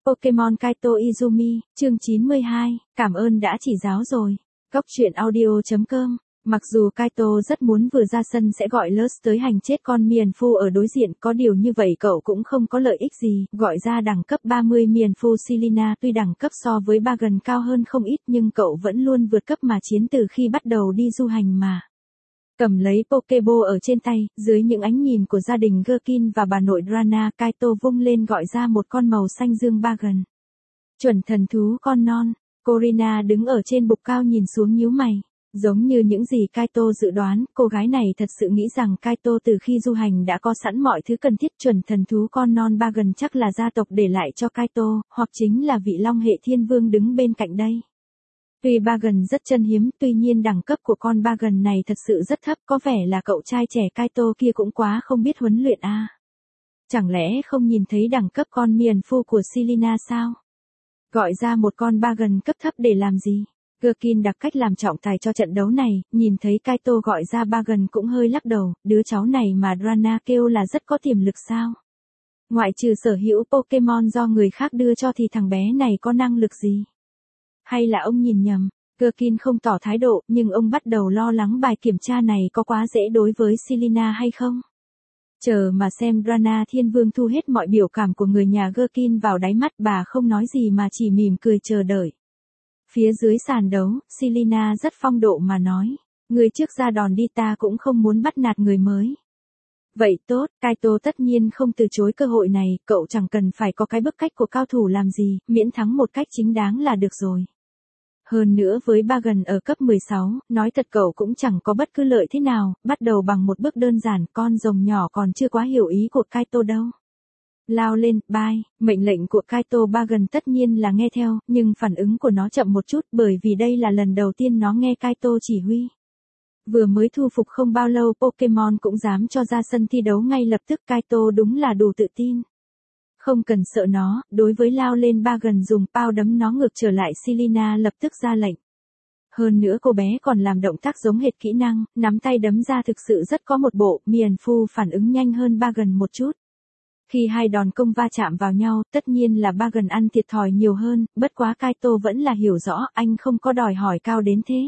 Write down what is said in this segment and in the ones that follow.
Pokemon Kaito Izumi, chương 92, cảm ơn đã chỉ giáo rồi. Góc truyện audio.com. Mặc dù Kaito rất muốn vừa ra sân sẽ gọi Lurs tới hành chết con Mienfoo ở đối diện, có điều như vậy cậu cũng không có lợi ích gì, gọi ra đẳng cấp 30 Mienfoo Selena tuy đẳng cấp so với Bagon cao hơn không ít nhưng cậu vẫn luôn vượt cấp mà chiến từ khi bắt đầu đi du hành mà. Cầm lấy Pokeball ở trên tay, dưới những ánh nhìn của gia đình Gherkin và bà nội Drana, Kaito vung lên gọi ra một con màu xanh dương Bagon. Chuẩn thần thú con non, Corina đứng ở trên bục cao nhìn xuống nhíu mày. Giống như những gì Kaito dự đoán, cô gái này thật sự nghĩ rằng Kaito từ khi du hành đã có sẵn mọi thứ cần thiết. Chuẩn thần thú con non Bagon chắc là gia tộc để lại cho Kaito, hoặc chính là vị long hệ thiên vương đứng bên cạnh đây. Tuy Bagon rất chân hiếm, tuy nhiên đẳng cấp của con Bagon này thật sự rất thấp, có vẻ là cậu trai trẻ Kaito kia cũng quá không biết huấn luyện à. Chẳng lẽ không nhìn thấy đẳng cấp con Mienfoo của Selena sao? Gọi ra một con Bagon cấp thấp để làm gì? Gherkin đặc cách làm trọng tài cho trận đấu này, nhìn thấy Kaito gọi ra Bagon cũng hơi lắc đầu, đứa cháu này mà Drana kêu là rất có tiềm lực sao? Ngoại trừ sở hữu Pokemon do người khác đưa cho thì thằng bé này có năng lực gì? Hay là ông nhìn nhầm? Gherkin không tỏ thái độ, nhưng ông bắt đầu lo lắng bài kiểm tra này có quá dễ đối với Selena hay không? Chờ mà xem. Drana Thiên Vương thu hết mọi biểu cảm của người nhà Gherkin vào đáy mắt, bà không nói gì mà chỉ mỉm cười chờ đợi. Phía dưới sàn đấu, Selena rất phong độ mà nói, người trước ra đòn đi, ta cũng không muốn bắt nạt người mới. Vậy tốt, Kaito tất nhiên không từ chối cơ hội này, cậu chẳng cần phải có cái bức cách của cao thủ làm gì, miễn thắng một cách chính đáng là được rồi. Hơn nữa với Bagon ở cấp 16, nói thật cậu cũng chẳng có bất cứ lợi thế nào, bắt đầu bằng một bước đơn giản, con rồng nhỏ còn chưa quá hiểu ý của Kaito đâu. Lao lên, bye, mệnh lệnh của Kaito. Bagon tất nhiên là nghe theo, nhưng phản ứng của nó chậm một chút bởi vì đây là lần đầu tiên nó nghe Kaito chỉ huy. Vừa mới thu phục không bao lâu Pokemon cũng dám cho ra sân thi đấu ngay lập tức, Kaito đúng là đủ tự tin. Không cần sợ nó, đối với lao lên Bagon dùng pao đấm nó ngược trở lại. Selena lập tức ra lệnh. Hơn nữa cô bé còn làm động tác giống hệt kỹ năng, nắm tay đấm ra thực sự rất có một bộ. Mienfoo phản ứng nhanh hơn Bagon một chút. Khi hai đòn công va chạm vào nhau, tất nhiên là Bagon ăn thiệt thòi nhiều hơn, bất quá Kaito vẫn là hiểu rõ, anh không có đòi hỏi cao đến thế.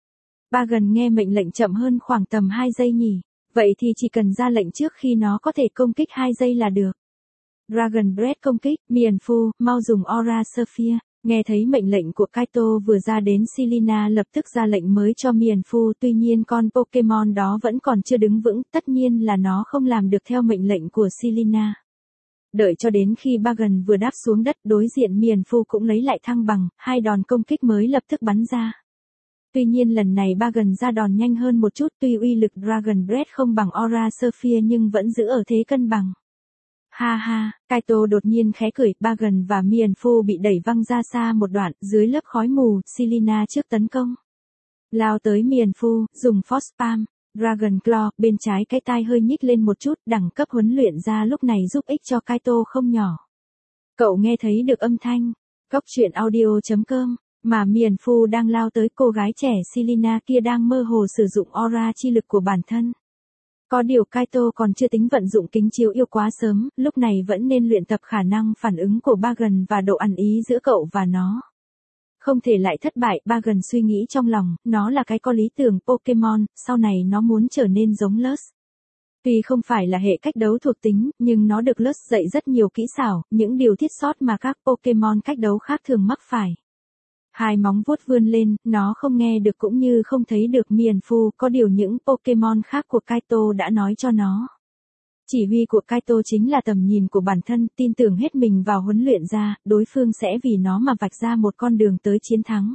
Bagon nghe mệnh lệnh chậm hơn khoảng tầm 2 giây nhỉ, vậy thì chỉ cần ra lệnh trước khi nó có thể công kích 2 giây là được. Dragon Breath công kích, Mienfoo, mau dùng Aura Sphere. Nghe thấy mệnh lệnh của Kaito vừa ra đến, Selena lập tức ra lệnh mới cho Mienfoo, tuy nhiên con Pokemon đó vẫn còn chưa đứng vững, tất nhiên là nó không làm được theo mệnh lệnh của Selena. Đợi cho đến khi Bagon vừa đáp xuống đất, đối diện Mienfoo cũng lấy lại thăng bằng, hai đòn công kích mới lập tức bắn ra. Tuy nhiên lần này Bagon ra đòn nhanh hơn một chút, tuy uy lực Dragon Breath không bằng Aura Sphere nhưng vẫn giữ ở thế cân bằng. Ha ha, Kaito đột nhiên khẽ cười, Bagon và Mienfoo bị đẩy văng ra xa một đoạn, dưới lớp khói mù, Selena trước tấn công. Lao tới Mienfoo, dùng Force Palm. Dragon Claw, bên trái cái tai hơi nhích lên một chút, đẳng cấp huấn luyện ra lúc này giúp ích cho Kaito không nhỏ. Cậu nghe thấy được âm thanh, góc truyện audio.com, mà Mienfoo đang lao tới. Cô gái trẻ Selena kia đang mơ hồ sử dụng aura chi lực của bản thân. Có điều Kaito còn chưa tính vận dụng kính chiếu yêu quá sớm, lúc này vẫn nên luyện tập khả năng phản ứng của Bagon và độ ăn ý giữa cậu và nó. Không thể lại thất bại. Bagon suy nghĩ trong lòng, nó là cái có lý tưởng Pokemon, sau này nó muốn trở nên giống Lurs. Tuy không phải là hệ cách đấu thuộc tính, nhưng nó được Lurs dạy rất nhiều kỹ xảo, những điều thiết sót mà các Pokemon cách đấu khác thường mắc phải. Hai móng vuốt vươn lên, nó không nghe được cũng như không thấy được Mienfoo, có điều những Pokemon khác của Kaito đã nói cho nó. Chỉ huy của Kaito chính là tầm nhìn của bản thân, tin tưởng hết mình vào huấn luyện ra, đối phương sẽ vì nó mà vạch ra một con đường tới chiến thắng.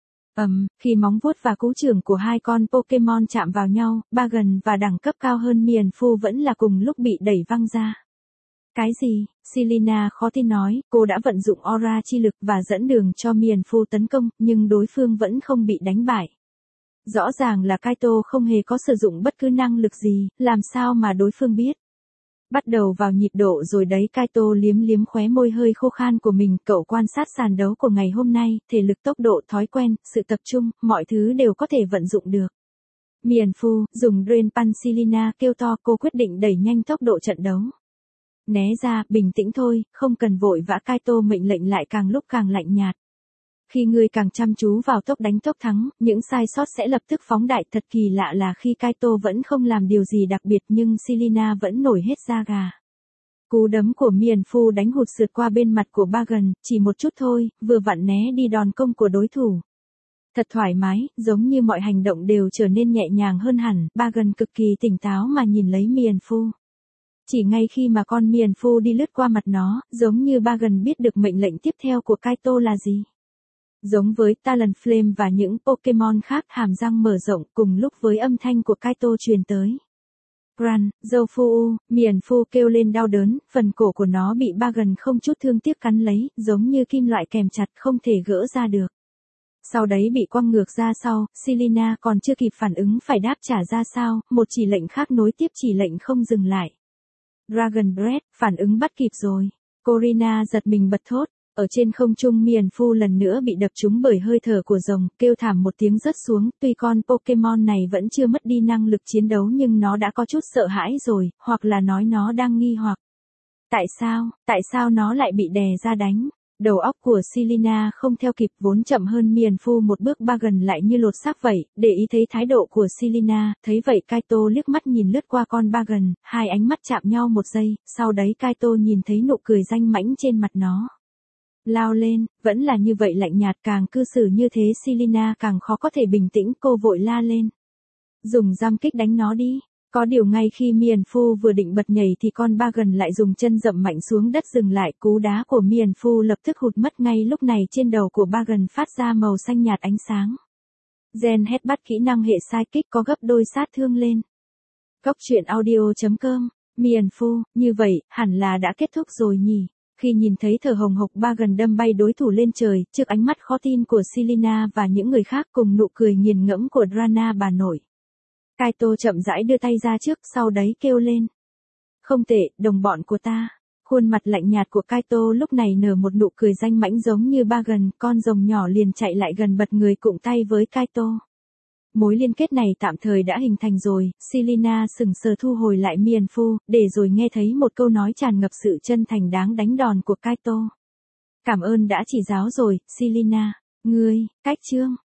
Khi móng vuốt và cú chưởng của hai con Pokemon chạm vào nhau, Bagon và đẳng cấp cao hơn Mienfoo vẫn là cùng lúc bị đẩy văng ra. Cái gì? Selena khó tin nói, cô đã vận dụng aura chi lực và dẫn đường cho Mienfoo tấn công, nhưng đối phương vẫn không bị đánh bại. Rõ ràng là Kaito không hề có sử dụng bất cứ năng lực gì, làm sao mà đối phương biết. Bắt đầu vào nhịp độ rồi đấy. Kaito liếm liếm khóe môi hơi khô khan của mình, cậu quan sát sàn đấu của ngày hôm nay, thể lực, tốc độ, thói quen, sự tập trung, mọi thứ đều có thể vận dụng được. Mienfoo, dùng Drain Punch. Selena kêu to, cô quyết định đẩy nhanh tốc độ trận đấu. Né ra, bình tĩnh thôi, không cần vội vã. Kaito mệnh lệnh lại càng lúc càng lạnh nhạt. Khi ngươi càng chăm chú vào tốc đánh tốc thắng, những sai sót sẽ lập tức phóng đại. Thật kỳ lạ là khi Kaito vẫn không làm điều gì đặc biệt nhưng Selina vẫn nổi hết da gà. Cú đấm của Miền Phu đánh hụt sượt qua bên mặt của Bagan, chỉ một chút thôi, vừa vặn né đi đòn công của đối thủ. Thật thoải mái, giống như mọi hành động đều trở nên nhẹ nhàng hơn hẳn. Bagan cực kỳ tỉnh táo mà nhìn lấy Miền Phu. Chỉ ngay khi mà con Miền Phu đi lướt qua mặt nó, giống như Bagan biết được mệnh lệnh tiếp theo của Kaito là gì. Giống với Talonflame và những Pokemon khác, hàm răng mở rộng cùng lúc với âm thanh của Kaito truyền tới. Gran, Zofu, Miền Phu kêu lên đau đớn, phần cổ của nó bị Bagan không chút thương tiếc cắn lấy, giống như kim loại kèm chặt không thể gỡ ra được. Sau đấy bị quăng ngược ra sau, Selina còn chưa kịp phản ứng phải đáp trả ra sao, một chỉ lệnh khác nối tiếp chỉ lệnh không dừng lại. Dragon Breath, phản ứng bắt kịp rồi. Corina giật mình bật thốt. Ở trên không trung Miền Phu lần nữa bị đập trúng bởi hơi thở của rồng, kêu thảm một tiếng rớt xuống. Tuy con Pokemon này vẫn chưa mất đi năng lực chiến đấu nhưng nó đã có chút sợ hãi rồi, hoặc là nói nó đang nghi hoặc. Tại sao nó lại bị đè ra đánh? Đầu óc của Selina không theo kịp, vốn chậm hơn Miền Phu một bước. Bagan lại như lột xác vậy, để ý thấy thái độ của Selina, thấy vậy Kaito liếc mắt nhìn lướt qua con Bagan, hai ánh mắt chạm nhau một giây, sau đấy Kaito nhìn thấy nụ cười danh mãnh trên mặt nó. Lao lên, vẫn là như vậy lạnh nhạt, càng cư xử như thế Selina càng khó có thể bình tĩnh, cô vội la lên. Dùng giam kích đánh nó đi. Có điều ngay khi Miền Phu vừa định bật nhảy thì con Bagan lại dùng chân dậm mạnh xuống đất dừng lại. Cú đá của Miền Phu lập tức hụt mất. Ngay lúc này trên đầu của Bagan phát ra màu xanh nhạt ánh sáng. Gen hét bắt kỹ năng hệ sai kích có gấp đôi sát thương lên. Góc truyện audio.com. Miền Phu, như vậy, hẳn là đã kết thúc rồi nhỉ? Khi nhìn thấy thở hồng hộc Bagan đâm bay đối thủ lên trời, trước ánh mắt khó tin của Selina và những người khác cùng nụ cười nghiền ngẫm của Drana bà nội. Kaito chậm rãi đưa tay ra trước, sau đấy kêu lên. Không tệ, đồng bọn của ta. Khuôn mặt lạnh nhạt của Kaito lúc này nở một nụ cười danh mãnh giống như Bagan, con rồng nhỏ liền chạy lại gần bật người cụng tay với Kaito. Mối liên kết này tạm thời đã hình thành rồi. Selina sừng sờ thu hồi lại Miền Phu, để rồi nghe thấy một câu nói tràn ngập sự chân thành đáng đánh đòn của Kaito. Cảm ơn đã chỉ giáo rồi, Selina. Ngươi, cách chương.